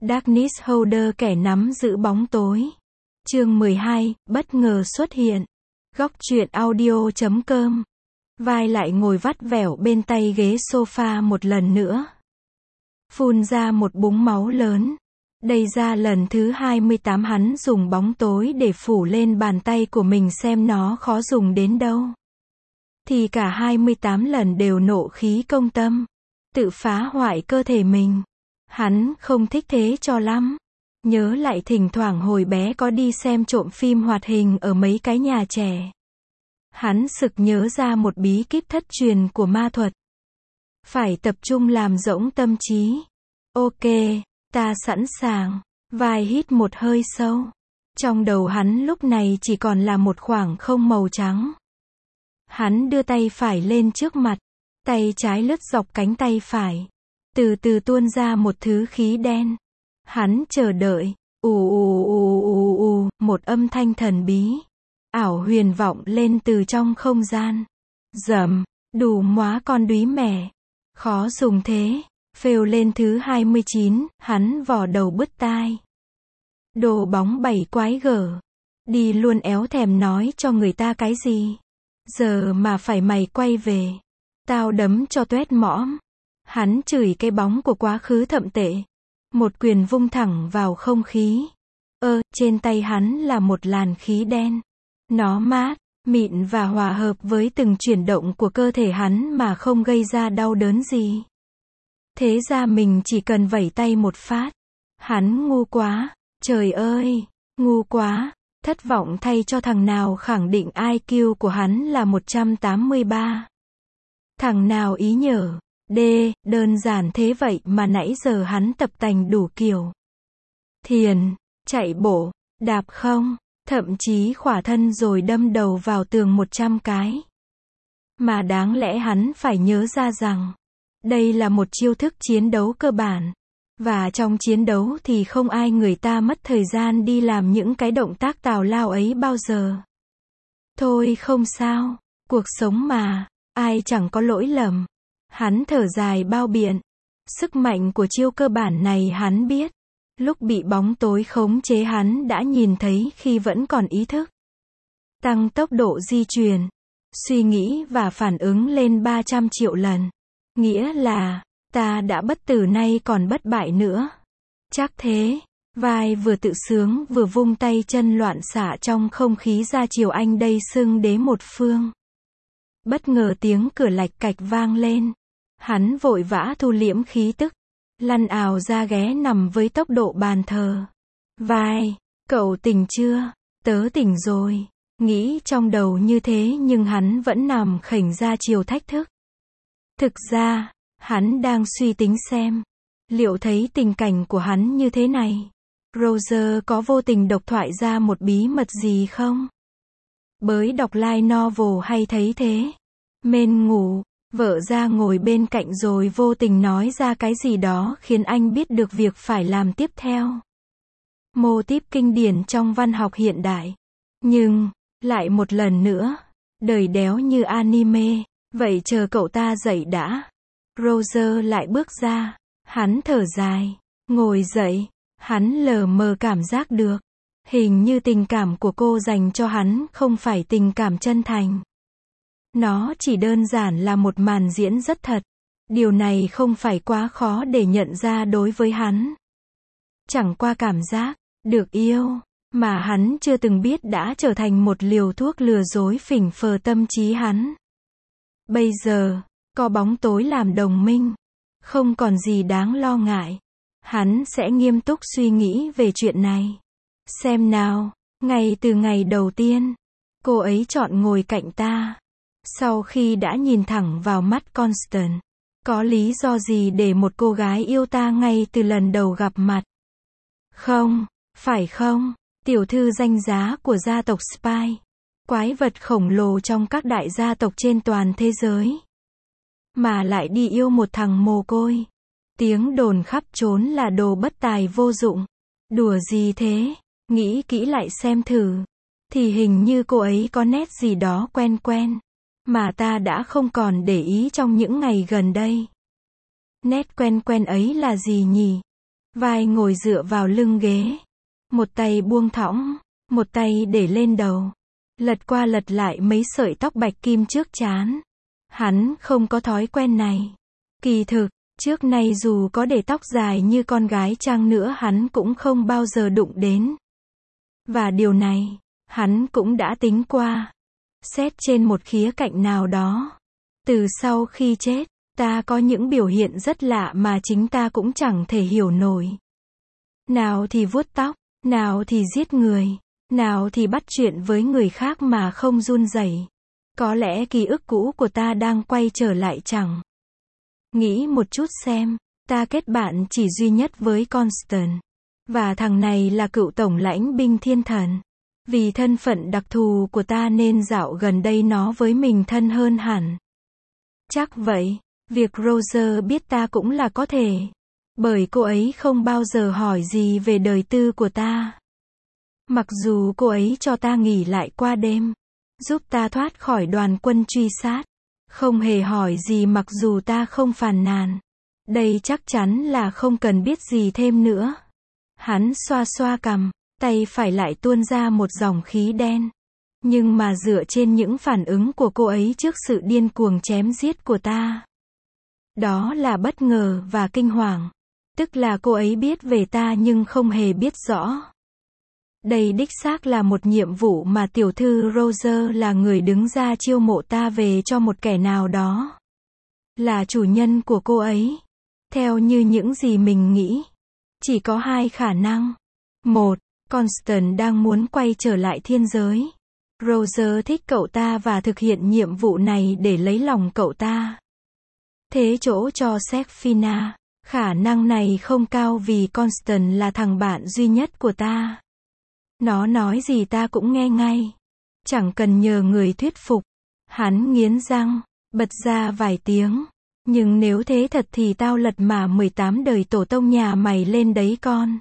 Darkness Holder, kẻ nắm giữ bóng tối. Chương 12, bất ngờ xuất hiện. Góc truyện audio.com. Vai lại ngồi vắt vẻo bên tay ghế sofa một lần nữa. Phun ra một búng máu lớn. Đây ra lần thứ 28 hắn dùng bóng tối để phủ lên bàn tay của mình xem nó khó dùng đến đâu. Thì cả 28 lần đều nộ khí công tâm. Tự phá hoại cơ thể mình. Hắn không thích thế cho lắm. Nhớ lại thỉnh thoảng hồi bé có đi xem trộm phim hoạt hình ở mấy cái nhà trẻ. Hắn sực nhớ ra một bí kíp thất truyền của ma thuật. Phải tập trung làm rỗng tâm trí. Ok, ta sẵn sàng. Vai hít một hơi sâu. Trong đầu hắn lúc này chỉ còn là một khoảng không màu trắng. Hắn đưa tay phải lên trước mặt. Tay trái lướt dọc cánh tay phải. Từ từ tuôn ra một thứ khí đen. Hắn chờ đợi. Một âm thanh thần bí. Ảo huyền vọng lên từ trong không gian. Dầm, đủ móa con đúy mẻ. Khó dùng thế. Phêu lên thứ 29, hắn vò đầu bứt tai. Đồ bóng bảy quái gở. Đi luôn éo thèm nói cho người ta cái gì. Giờ mà phải mày quay về. Tao đấm cho tuét mõm. Hắn chửi cái bóng của quá khứ thậm tệ. Một quyền vung thẳng vào không khí. Trên tay hắn là một làn khí đen. Nó mát, mịn và hòa hợp với từng chuyển động của cơ thể hắn mà không gây ra đau đớn gì. Thế ra mình chỉ cần vẩy tay một phát. Hắn ngu quá, trời ơi, ngu quá, thất vọng thay cho thằng nào khẳng định IQ của hắn là 183. Thằng nào ý nhở, đơn giản thế vậy mà nãy giờ hắn tập tành đủ kiểu. Thiền, chạy bộ, đạp không, thậm chí khỏa thân rồi đâm đầu vào tường 100 cái. Mà đáng lẽ hắn phải nhớ ra rằng, đây là một chiêu thức chiến đấu cơ bản. Và trong chiến đấu thì không ai người ta mất thời gian đi làm những cái động tác tào lao ấy bao giờ. Thôi không sao, cuộc sống mà, ai chẳng có lỗi lầm. Hắn thở dài bao biện. Sức mạnh của chiêu cơ bản này hắn biết. Lúc bị bóng tối khống chế hắn đã nhìn thấy khi vẫn còn ý thức. Tăng tốc độ di chuyển, suy nghĩ và phản ứng lên 300 triệu lần. Nghĩa là, ta đã bất tử nay còn bất bại nữa. Chắc thế. Vai vừa tự sướng vừa vung tay chân loạn xạ trong không khí ra chiều anh đây xưng đế một phương. Bất ngờ tiếng cửa lạch cạch vang lên. Hắn vội vã thu liễm khí tức. Lăn ào ra ghé nằm với tốc độ bàn thờ. Vai, cậu tỉnh chưa? Tớ tỉnh rồi. Nghĩ trong đầu như thế nhưng hắn vẫn nằm khểnh ra chiều thách thức. Thực ra, hắn đang suy tính xem. Liệu thấy tình cảnh của hắn như thế này. Roger có vô tình độc thoại ra một bí mật gì không? Bới đọc light novel hay thấy thế? Mên ngủ. Vợ ra ngồi bên cạnh rồi vô tình nói ra cái gì đó khiến anh biết được việc phải làm tiếp theo. Mô típ kinh điển trong văn học hiện đại. Nhưng, lại một lần nữa, đời đéo như anime, vậy chờ cậu ta dậy đã. Roger lại bước ra, hắn thở dài, ngồi dậy, hắn lờ mờ cảm giác được. Hình như tình cảm của cô dành cho hắn không phải tình cảm chân thành. Nó chỉ đơn giản là một màn diễn rất thật. Điều này không phải quá khó để nhận ra đối với hắn. Chẳng qua cảm giác được yêu mà hắn chưa từng biết đã trở thành một liều thuốc lừa dối phỉnh phờ tâm trí hắn. Bây giờ, có bóng tối làm đồng minh, không còn gì đáng lo ngại. Hắn sẽ nghiêm túc suy nghĩ về chuyện này. Xem nào, ngay từ ngày đầu tiên, cô ấy chọn ngồi cạnh ta. Sau khi đã nhìn thẳng vào mắt Constance, có lý do gì để một cô gái yêu ta ngay từ lần đầu gặp mặt? Không, phải không? Tiểu thư danh giá của gia tộc Spy. Quái vật khổng lồ trong các đại gia tộc trên toàn thế giới. Mà lại đi yêu một thằng mồ côi. Tiếng đồn khắp trốn là đồ bất tài vô dụng. Đùa gì thế? Nghĩ kỹ lại xem thử. Thì hình như cô ấy có nét gì đó quen quen. Mà ta đã không còn để ý trong những ngày gần đây. Nét quen quen ấy là gì nhỉ? vai ngồi dựa vào lưng ghế. Một tay buông thõng, một tay để lên đầu. Lật qua lật lại mấy sợi tóc bạch kim trước trán. Hắn không có thói quen này. Kỳ thực, trước nay dù có để tóc dài như con gái chăng nữa hắn cũng không bao giờ đụng đến. Và điều này, hắn cũng đã tính qua. Xét trên một khía cạnh nào đó. Từ sau khi chết, ta có những biểu hiện rất lạ mà chính ta cũng chẳng thể hiểu nổi. Nào thì vuốt tóc, nào thì giết người, nào thì bắt chuyện với người khác mà không run rẩy. Có lẽ ký ức cũ của ta đang quay trở lại chẳng? Nghĩ một chút xem, ta kết bạn chỉ duy nhất với Constant. Và thằng này là cựu tổng lãnh binh thiên thần. Vì thân phận đặc thù của ta nên dạo gần đây nó với mình thân hơn hẳn. Chắc vậy, việc Roger biết ta cũng là có thể. Bởi cô ấy không bao giờ hỏi gì về đời tư của ta. Mặc dù cô ấy cho ta nghỉ lại qua đêm, giúp ta thoát khỏi đoàn quân truy sát. Không hề hỏi gì mặc dù ta không phàn nàn. Đây chắc chắn là không cần biết gì thêm nữa. Hắn xoa xoa cằm, tay phải lại tuôn ra một dòng khí đen. Nhưng mà dựa trên những phản ứng của cô ấy trước sự điên cuồng chém giết của ta. Đó là bất ngờ và kinh hoàng. Tức là cô ấy biết về ta nhưng không hề biết rõ. Đây đích xác là một nhiệm vụ mà tiểu thư Roger là người đứng ra chiêu mộ ta về cho một kẻ nào đó. Là chủ nhân của cô ấy. Theo như những gì mình nghĩ. Chỉ có hai khả năng. Một, Constant đang muốn quay trở lại thiên giới. Roger thích cậu ta và thực hiện nhiệm vụ này để lấy lòng cậu ta. Thế chỗ cho Seraphina, khả năng này không cao vì Constant là thằng bạn duy nhất của ta. Nó nói gì ta cũng nghe ngay. Chẳng cần nhờ người thuyết phục. Hắn nghiến răng, bật ra vài tiếng. Nhưng nếu thế thật thì tao lật mà 18 đời tổ tông nhà mày lên đấy con.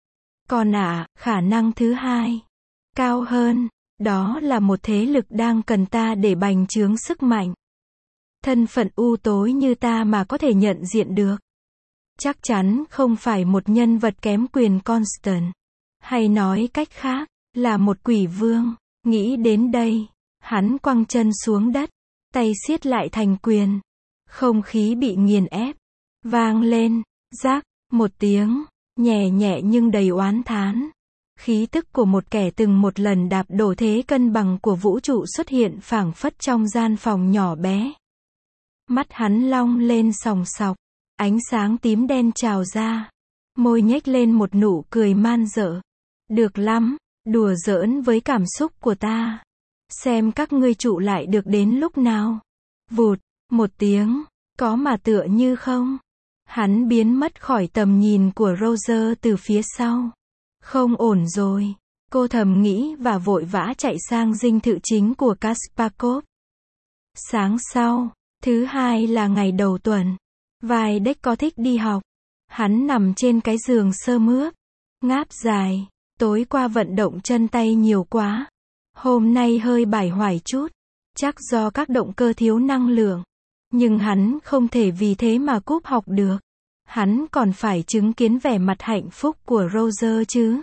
Còn khả năng thứ hai. Cao hơn. Đó là một thế lực đang cần ta để bành trướng sức mạnh. Thân phận u tối như ta mà có thể nhận diện được. Chắc chắn không phải một nhân vật kém quyền Constant. Hay nói cách khác, là một quỷ vương. Nghĩ đến đây, hắn quăng chân xuống đất, tay siết lại thành quyền. Không khí bị nghiền ép. Vang lên, rác, một tiếng, nhẹ nhẹ nhưng đầy oán thán. Khí tức của một kẻ từng một lần đạp đổ thế cân bằng của vũ trụ xuất hiện phảng phất trong gian phòng nhỏ bé. Mắt hắn long lên sòng sọc, ánh sáng tím đen trào ra. Môi nhếch lên một nụ cười man dợ. Được lắm, đùa giỡn với cảm xúc của ta. Xem các ngươi trụ lại được đến lúc nào. Vụt, một tiếng, có mà tựa như không. Hắn biến mất khỏi tầm nhìn của Roger từ phía sau. Không ổn rồi, cô thầm nghĩ và vội vã chạy sang dinh thự chính của Kasparkov. Sáng sau, thứ hai là ngày đầu tuần. Vai đếch có thích đi học. Hắn nằm trên cái giường sơ mướp, ngáp dài. Tối qua vận động chân tay nhiều quá. Hôm nay hơi bải hoài chút. Chắc do các động cơ thiếu năng lượng. Nhưng hắn không thể vì thế mà cúp học được. Hắn còn phải chứng kiến vẻ mặt hạnh phúc của Roger chứ.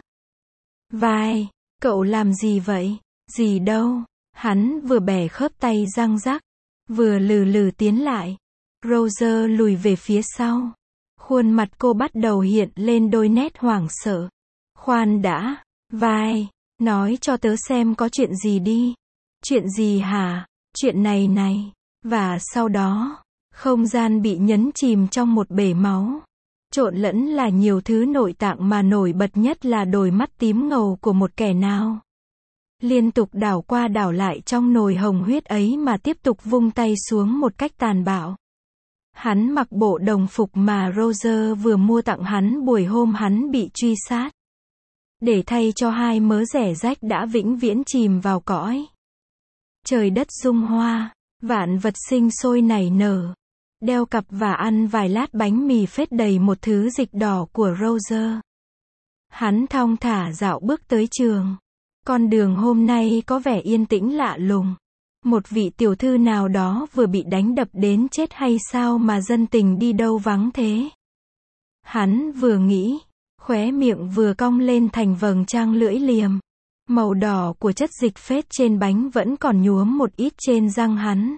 Vai, cậu làm gì vậy? Gì đâu. Hắn vừa bẻ khớp tay răng rắc, vừa lừ lừ tiến lại. Roger lùi về phía sau. Khuôn mặt cô bắt đầu hiện lên đôi nét hoảng sợ. Khoan đã, Vai, nói cho tớ xem có chuyện gì đi. Chuyện gì hả? Chuyện này này. Và sau đó, không gian bị nhấn chìm trong một bể máu. Trộn lẫn là nhiều thứ nội tạng mà nổi bật nhất là đôi mắt tím ngầu của một kẻ nào. Liên tục đảo qua đảo lại trong nồi hồng huyết ấy mà tiếp tục vung tay xuống một cách tàn bạo. Hắn mặc bộ đồng phục mà Roger vừa mua tặng hắn buổi hôm hắn bị truy sát. Để thay cho hai mớ rẻ rách đã vĩnh viễn chìm vào cõi. Trời đất rung hoa, vạn vật sinh sôi nảy nở. Đeo cặp và ăn vài lát bánh mì phết đầy một thứ dịch đỏ của Roger. Hắn thong thả dạo bước tới trường. Con đường hôm nay có vẻ yên tĩnh lạ lùng. Một vị tiểu thư nào đó vừa bị đánh đập đến chết hay sao mà dân tình đi đâu vắng thế? Hắn vừa nghĩ, Khóe miệng vừa cong lên thành vầng trăng lưỡi liềm. Màu đỏ của chất dịch phết trên bánh vẫn còn nhuốm một ít trên răng hắn.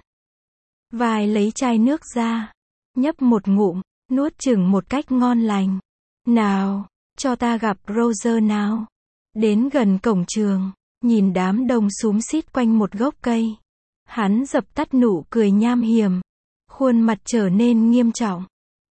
Vai lấy chai nước ra, nhấp một ngụm, nuốt chửng một cách ngon lành. Nào, cho ta gặp Roger nào. Đến gần cổng trường, nhìn đám đông xúm xít quanh một gốc cây. Hắn dập tắt nụ cười nham hiểm. Khuôn mặt trở nên nghiêm trọng.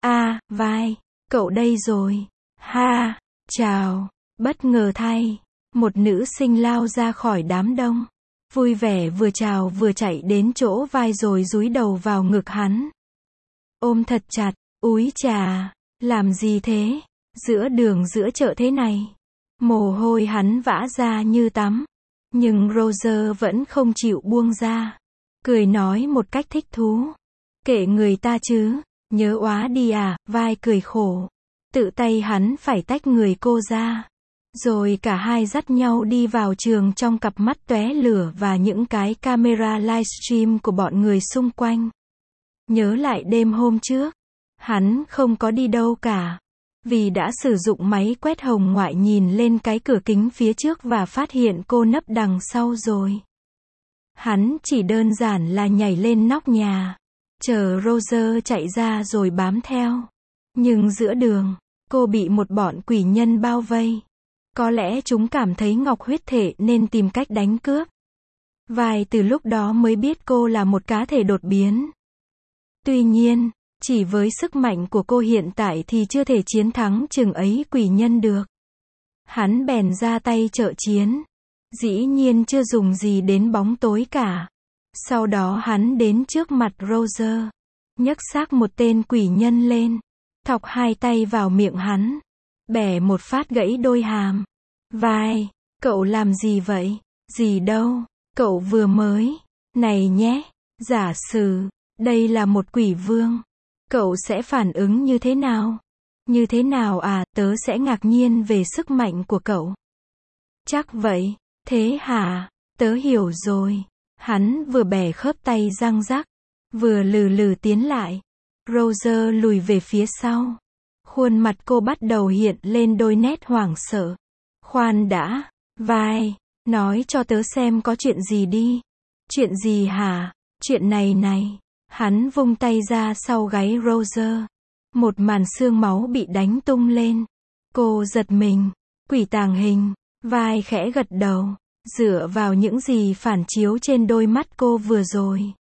Vai, cậu đây rồi. Ha, chào. Bất ngờ thay, một nữ sinh lao ra khỏi đám đông. Vui vẻ vừa chào vừa chạy đến chỗ vai rồi dúi đầu vào ngực hắn. Ôm thật chặt, úi chà, làm gì thế? Giữa đường giữa chợ thế này. Mồ hôi hắn vã ra như tắm. Nhưng Roger vẫn không chịu buông ra. Cười nói một cách thích thú. Kệ người ta chứ, nhớ óa đi à, vai cười khổ. Tự tay hắn phải tách người cô ra. Rồi cả hai dắt nhau đi vào trường trong cặp mắt tóe lửa và những cái camera livestream của bọn người xung quanh. Nhớ lại đêm hôm trước, hắn không có đi đâu cả. Vì đã sử dụng máy quét hồng ngoại nhìn lên cái cửa kính phía trước và phát hiện cô nấp đằng sau rồi. Hắn chỉ đơn giản là nhảy lên nóc nhà, chờ Roger chạy ra rồi bám theo. Nhưng giữa đường, cô bị một bọn quỷ nhân bao vây. Có lẽ chúng cảm thấy Ngọc huyết thể nên tìm cách đánh cướp. Vai từ lúc đó mới biết cô là một cá thể đột biến. Tuy nhiên, chỉ với sức mạnh của cô hiện tại thì chưa thể chiến thắng chừng ấy quỷ nhân được. Hắn bèn ra tay trợ chiến. Dĩ nhiên chưa dùng gì đến bóng tối cả. Sau đó hắn đến trước mặt Roger. Nhấc xác một tên quỷ nhân lên. Thọc hai tay vào miệng hắn. Bẻ một phát gãy đôi hàm. Vai, cậu làm gì vậy? Gì đâu, cậu vừa mới. Này nhé, giả sử, đây là một quỷ vương. Cậu sẽ phản ứng như thế nào? Như thế nào à, tớ sẽ ngạc nhiên về sức mạnh của cậu. Chắc vậy, thế hả? Tớ hiểu rồi. Hắn vừa bẻ khớp tay răng rắc, vừa lừ lừ tiến lại. Roger lùi về phía sau. Khuôn mặt cô bắt đầu hiện lên đôi nét hoảng sợ. Khoan đã, vai, nói cho tớ xem có chuyện gì đi. Chuyện gì hả? Chuyện này. Hắn vung tay ra sau gáy Roger. Một màn xương máu bị đánh tung lên. Cô giật mình. Quỷ tàng hình. Vai khẽ gật đầu, dựa vào những gì phản chiếu trên đôi mắt cô vừa rồi.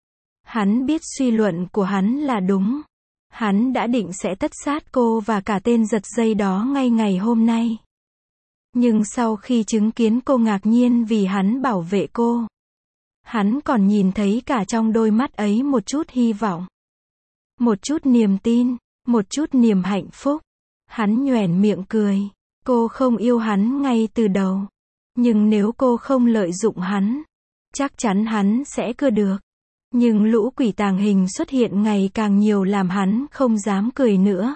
Hắn biết suy luận của hắn là đúng. Hắn đã định sẽ tất sát cô và cả tên giật dây đó ngay ngày hôm nay. Nhưng sau khi chứng kiến cô ngạc nhiên vì hắn bảo vệ cô, hắn còn nhìn thấy cả trong đôi mắt ấy một chút hy vọng, một chút niềm tin, một chút niềm hạnh phúc. Hắn nhoẻn miệng cười. Cô không yêu hắn ngay từ đầu. Nhưng nếu cô không lợi dụng hắn, chắc chắn hắn sẽ cưa được. Nhưng lũ quỷ tàng hình xuất hiện ngày càng nhiều làm hắn không dám cười nữa.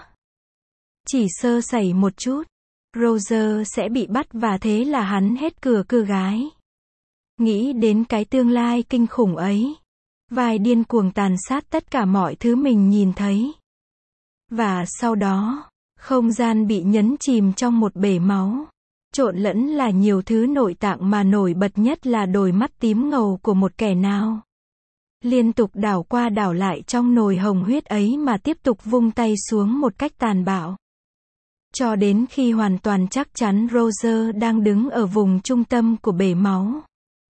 Chỉ sơ sẩy một chút, Roger sẽ bị bắt và thế là hắn hết cửa cưa gái. Nghĩ đến cái tương lai kinh khủng ấy, vai điên cuồng tàn sát tất cả mọi thứ mình nhìn thấy. Và sau đó, không gian bị nhấn chìm trong một bể máu. Trộn lẫn là nhiều thứ nội tạng mà nổi bật nhất là đôi mắt tím ngầu của một kẻ nào. Liên tục đảo qua đảo lại trong nồi hồng huyết ấy mà tiếp tục vung tay xuống một cách tàn bạo. Cho đến khi hoàn toàn chắc chắn Roger đang đứng ở vùng trung tâm của bể máu.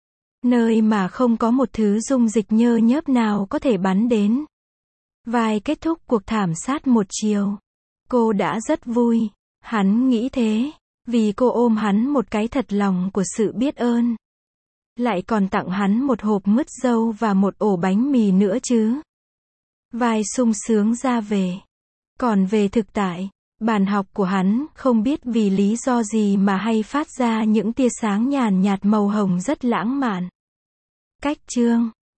Nơi mà không có một thứ dung dịch nhơ nhớp nào có thể bắn đến. Vai kết thúc cuộc thảm sát một chiều. Cô đã rất vui. Hắn nghĩ thế. Vì cô ôm hắn một cái thật lòng của sự biết ơn. Lại còn tặng hắn một hộp mứt dâu và một ổ bánh mì nữa chứ. Vai sung sướng ra về. Còn về thực tại, bàn học của hắn không biết vì lý do gì mà hay phát ra những tia sáng nhàn nhạt màu hồng rất lãng mạn. Cách chương